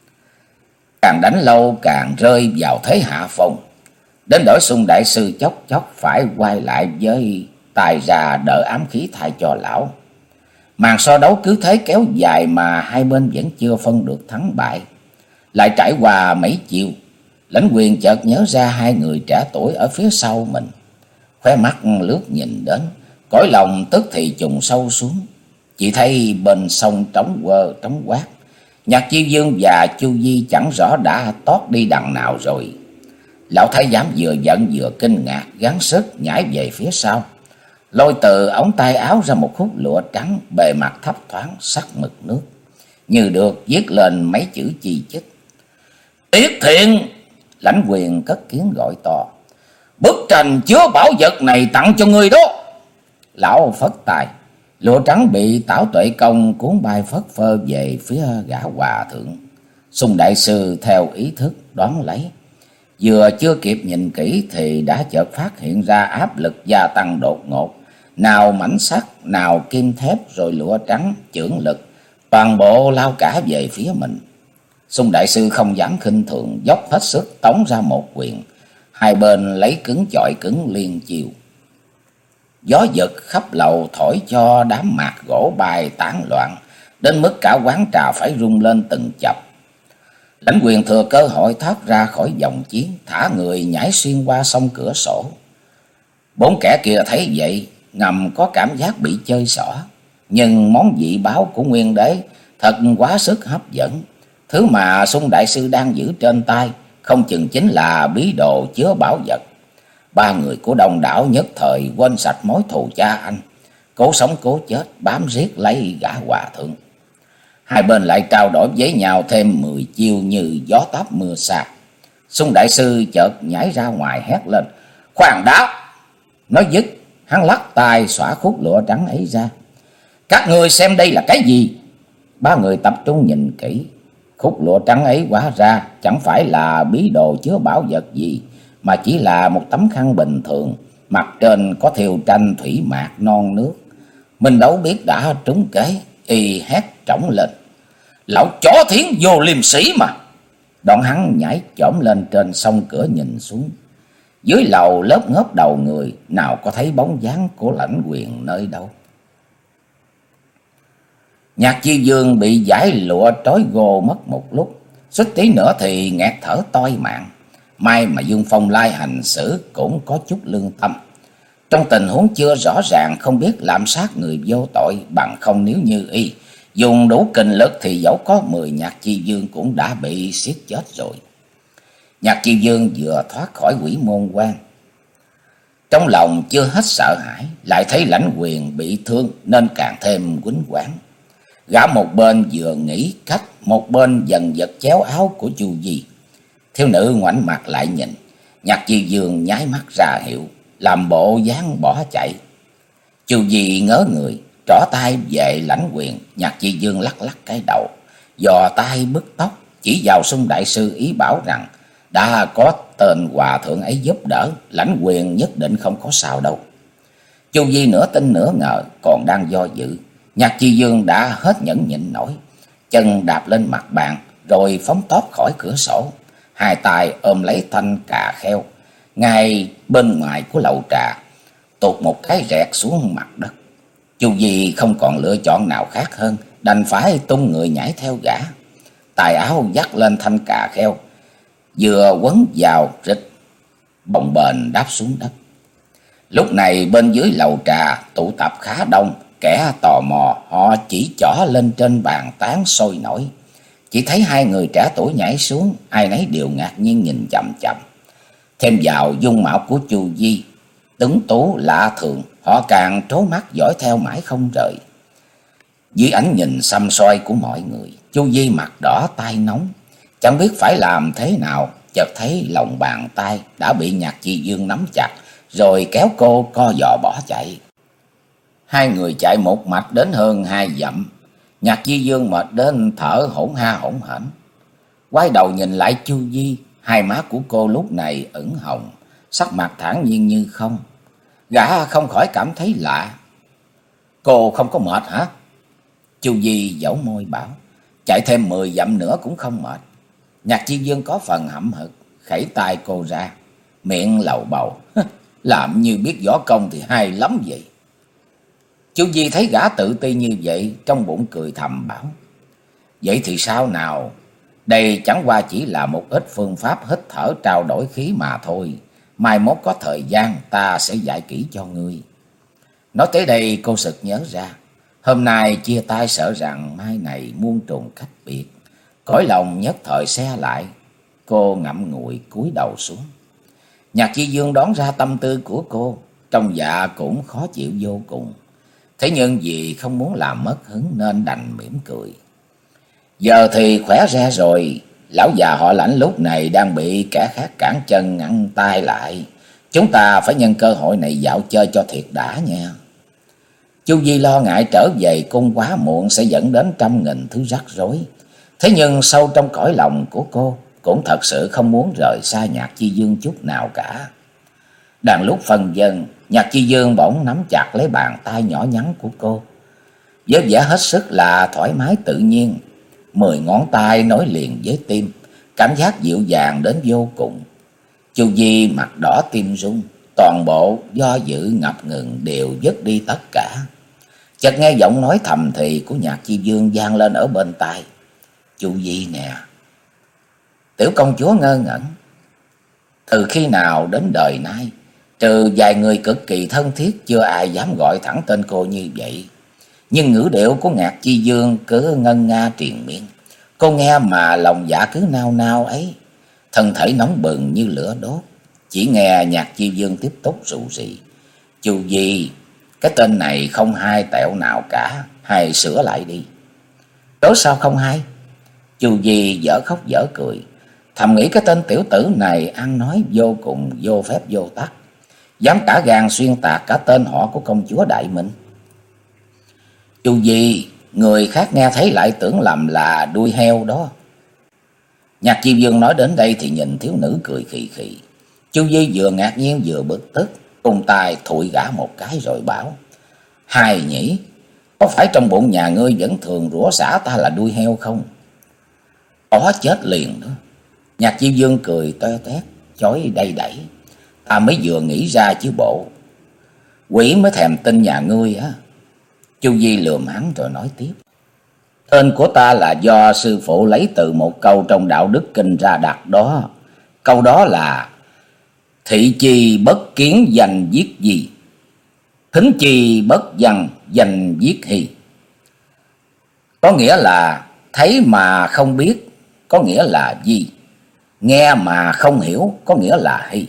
Càng đánh lâu càng rơi vào thế hạ phong, đến đổi Xung đại sư chốc chốc phải quay lại với tài ra đỡ ám khí thay cho lão. Màn so đấu cứ thế kéo dài mà hai bên vẫn chưa phân được thắng bại. Lại trải qua mấy chiều, Lãnh Quyền chợt nhớ ra hai người trẻ tuổi ở phía sau mình, khóe mắt lướt nhìn đến, cõi lòng tức thì trùng sâu xuống. Chỉ thấy bên sông trống quơ trống quát, Nhạc Chiêu Dương và Chu Di chẳng rõ đã tót đi đằng nào rồi. Lão thái giám vừa giận vừa kinh ngạc, gắng sức nhảy về phía sau, lôi từ ống tay áo ra một khúc lụa trắng bề mặt thấp thoáng sắc mực nước, như được viết lên mấy chữ chi chít. Tiết Thiện! Lãnh Quyền cất tiếng gọi to. Bức tranh chứa bảo vật này tặng cho ngươi đó. Lão phất tài, lụa trắng bị Tảo Tuệ Công cuốn bay phất phơ về phía gã hòa thượng. Xung đại sư theo ý thức đón lấy, vừa chưa kịp nhìn kỹ thì đã chợt phát hiện ra áp lực gia tăng đột ngột, nào mảnh sắt, nào kim thép, rồi lụa trắng, chưởng lực, toàn bộ lao cả về phía mình. Xung đại sư không dám khinh thường, dốc hết sức tống ra một quyền, hai bên lấy cứng chọi cứng liên chiều. Gió giật khắp lầu thổi cho đám mạc gỗ bay tán loạn, đến mức cả quán trà phải rung lên từng chập. Lãnh Quyền thừa cơ hội thoát ra khỏi vòng chiến, thả người nhảy xuyên qua sông cửa sổ. Bốn kẻ kia thấy vậy, ngầm có cảm giác bị chơi xỏ, nhưng món dị báo của Nguyên Đế thật quá sức hấp dẫn. Thứ mà Xung đại sư đang giữ trên tay không chừng chính là bí đồ chứa bảo vật. Ba người của đông đảo nhất thời quên sạch mối thù cha anh, cố sống cố chết bám riết lấy gã hòa thượng. Hai bên lại trao đổi với nhau thêm mười chiêu như gió táp mưa xa. Xung đại sư chợt nhảy ra ngoài hét lên. Khoan đã! Nói dứt, hắn lắc tay xõa khúc lụa trắng ấy ra. Các ngươi xem đây là cái gì? Ba người tập trung nhìn kỹ. Khúc lụa trắng ấy hóa ra chẳng phải là bí đồ chứa bảo vật gì, mà chỉ là một tấm khăn bình thường, mặt trên có thêu tranh thủy mạc non nước. Mình Đấu biết đã trúng kế, y hét trống lên. Lão chó thiến vô liêm sĩ mà! Đoạn hắn nhảy chổm lên trên sông cửa nhìn xuống. Dưới lầu lớp ngớp đầu người, nào có thấy bóng dáng của Lãnh Quyền nơi đâu. Nhạc Chi Dương bị giải lụa trói gô mất một lúc, suýt tí nữa thì nghẹt thở toi mạng. May mà Dương Phong Lai hành xử cũng có chút lương tâm. Trong tình huống chưa rõ ràng, không biết lạm sát người vô tội, bằng không nếu như y dùng đủ kinh lực thì dẫu có mười Nhạc Chi Dương cũng đã bị siết chết rồi. Nhạc Chi Dương vừa thoát khỏi quỷ môn quan, trong lòng chưa hết sợ hãi, lại thấy Lãnh Quyền bị thương nên càng thêm quýnh quáng. Gã một bên vừa nghĩ cách, một bên dần giật chéo áo của Chu Di. Thiếu nữ ngoảnh mặt lại nhìn, Nhạc Chi Dương nháy mắt ra hiệu, làm bộ dáng bỏ chạy. Chu Di ngớ người, trỏ tay về lãnh quyền. Nhạc Chi Dương lắc lắc cái đầu, giò tay bứt tóc, chỉ vào Xung đại sư, ý bảo rằng đã có tên hòa thượng ấy giúp đỡ, lãnh quyền nhất định không có sao đâu. Chu Di nửa tin nửa ngờ, còn đang do dự, Nhạc Chi Dương đã hết nhẫn nhịn nổi, chân đạp lên mặt bàn rồi phóng tót khỏi cửa sổ, hai tay ôm lấy thanh cà kheo ngay bên ngoài của lầu trà, tụt một cái rẹt xuống mặt đất. Chu Di không còn lựa chọn nào khác hơn, đành phải tung người nhảy theo gã. Tài áo dắt lên thanh cà kheo, vừa quấn vào rịch, bồng bềnh đáp xuống đất. Lúc này bên dưới lầu trà tụ tập khá đông, kẻ tò mò họ chỉ trỏ lên trên bàn tán sôi nổi. Chỉ thấy hai người trẻ tuổi nhảy xuống, ai nấy đều ngạc nhiên nhìn chằm chằm. Thêm vào dung mạo của Chu Di tuấn tú lạ thường, họ càng trố mắt dõi theo mãi không rời. Dưới ánh nhìn săm soi của mọi người, Chu Di mặt đỏ tai nóng, chẳng biết phải làm thế nào. Chợt thấy lòng bàn tay đã bị Nhạc Chi Dương nắm chặt, rồi kéo cô co giò bỏ chạy. Hai người chạy một mạch đến hơn hai dặm. Nhạc Chi Dương mệt đến thở hổn ha hổn hển, quay đầu nhìn lại Chu Di. Hai má của cô lúc này ửng hồng, sắc mặt thản nhiên như không. Gã không khỏi cảm thấy lạ. Cô không có mệt hả? Chu Di dẫu môi bảo, chạy thêm mười dặm nữa cũng không mệt. Nhạc Chi Dương có phần hậm hực, khẩy tay cô ra, miệng lầu bầu, làm như biết võ công thì hay lắm vậy. Chu Di thấy gã tự ti như vậy, trong bụng cười thầm bảo, vậy thì sao nào? Đây chẳng qua chỉ là một ít phương pháp hít thở trao đổi khí mà thôi. Mai mốt có thời gian ta sẽ dạy kỹ cho ngươi. Nói tới đây cô sực nhớ ra, hôm nay chia tay sợ rằng mai này muôn trùng cách biệt. Cõi lòng nhất thời xe lại, cô ngậm ngùi cúi đầu xuống. Nhạc Chi Dương đoán ra tâm tư của cô, trong dạ cũng khó chịu vô cùng. Thế nhưng vì không muốn làm mất hứng nên đành mỉm cười. Giờ thì khỏe ra rồi, lão già họ Lãnh lúc này đang bị kẻ khác cản chân ngăn tay lại. Chúng ta phải nhân cơ hội này dạo chơi cho thiệt đã nha. Chu Di lo ngại trở về cung quá muộn sẽ dẫn đến trăm nghìn thứ rắc rối. Thế nhưng sâu trong cõi lòng của cô cũng thật sự không muốn rời xa Nhạc Chi Dương chút nào cả. Đang lúc phân vân, Nhạc Chi Dương bỗng nắm chặt lấy bàn tay nhỏ nhắn của cô, với vẻ hết sức là thoải mái tự nhiên. Mười ngón tay nối liền với tim, cảm giác dịu dàng đến vô cùng. Chu Di mặt đỏ tim run, toàn bộ do dự ngập ngừng đều dứt đi tất cả. Chợt nghe giọng nói thầm thì của Nhạc Chi Dương vang lên ở bên tai. Chu Di nè. Tiểu công chúa ngơ ngẩn. Từ khi nào đến đời nay, trừ vài người cực kỳ thân thiết, chưa ai dám gọi thẳng tên cô như vậy. Nhưng ngữ điệu của Nhạc Chi Dương cứ ngân nga triền miên. Cô nghe mà lòng dạ cứ nao nao ấy, thân thể nóng bừng như lửa đốt. Chỉ nghe Nhạc Chi Dương tiếp tục rủ rỉ. Chu Di, cái tên này không hay tẹo nào cả, hay sửa lại đi. Đó sao không hay? Chu Di dở khóc dở cười, thầm nghĩ cái tên tiểu tử này ăn nói vô cùng vô phép vô tắc, dám cả gan xuyên tạc cả tên họ của công chúa Đại Minh. Chu Di, người khác nghe thấy lại tưởng lầm là đuôi heo đó. Nhạc Chi Dương nói đến đây thì nhìn thiếu nữ cười khì khì. Chu Di vừa ngạc nhiên vừa bực tức, tung tay thụi gã một cái rồi bảo, hay nhỉ, có phải trong bụng nhà ngươi vẫn thường rủa xả ta là đuôi heo không? Ó chết liền đó. Nhạc Chi Dương cười toe toét, chối đầy đẩy, ta mới vừa nghĩ ra chứ bộ. Quỷ mới thèm tin nhà ngươi á. Chu Di lườm hắn rồi nói tiếp, tên của ta là do sư phụ lấy từ một câu trong Đạo Đức Kinh ra đặt đó. Câu đó là thị chi bất kiến danh giết gì, thính chi bất văn danh giết hy. Có nghĩa là thấy mà không biết, có nghĩa là gì, nghe mà không hiểu, có nghĩa là hy.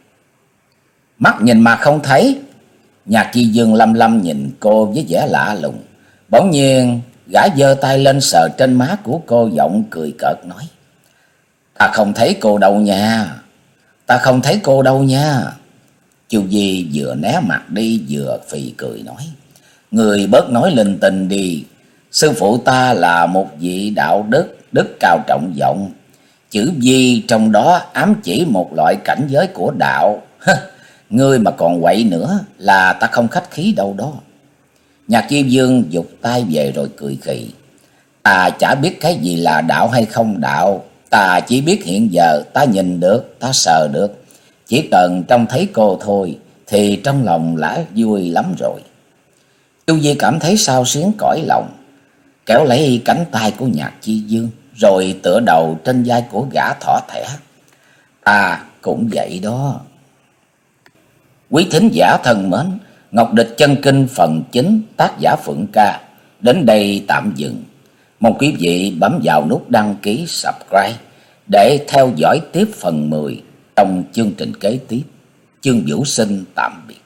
Mắt nhìn mà không thấy. Nhạc Chi Dương lâm lâm nhìn cô với vẻ lạ lùng, bỗng nhiên Gã giơ tay lên sờ trên má của cô, giọng cười cợt nói: "Ta không thấy cô đâu nha, ta không thấy cô đâu nha." Chu Di vừa né mặt đi vừa phì cười nói: "Người bớt nói linh tinh đi. Sư phụ ta là một vị đạo đức, đức cao trọng vọng. Chữ vi trong đó ám chỉ một loại cảnh giới của đạo. Ngươi mà còn quậy nữa là ta không khách khí đâu đó." Nhạc Chi Dương giục tay về rồi cười khì: "Ta chả biết cái gì là đạo hay không đạo. Ta chỉ biết hiện giờ ta nhìn được, ta sờ được. Chỉ cần trông thấy cô thôi thì trong lòng đã vui lắm rồi." Chu Di cảm thấy xao xuyến cõi lòng, kéo lấy cánh tay của Nhạc Chi Dương rồi tựa đầu trên vai của gã thỏ thẻ: "Ta cũng vậy đó." Quý thính giả thân mến, Ngọc Địch Chân Kinh phần chín tác giả Phượng Ca đến đây tạm dừng. Mong quý vị bấm vào nút đăng ký subscribe để theo dõi tiếp phần mười trong chương trình kế tiếp. Chương Vũ xin tạm biệt.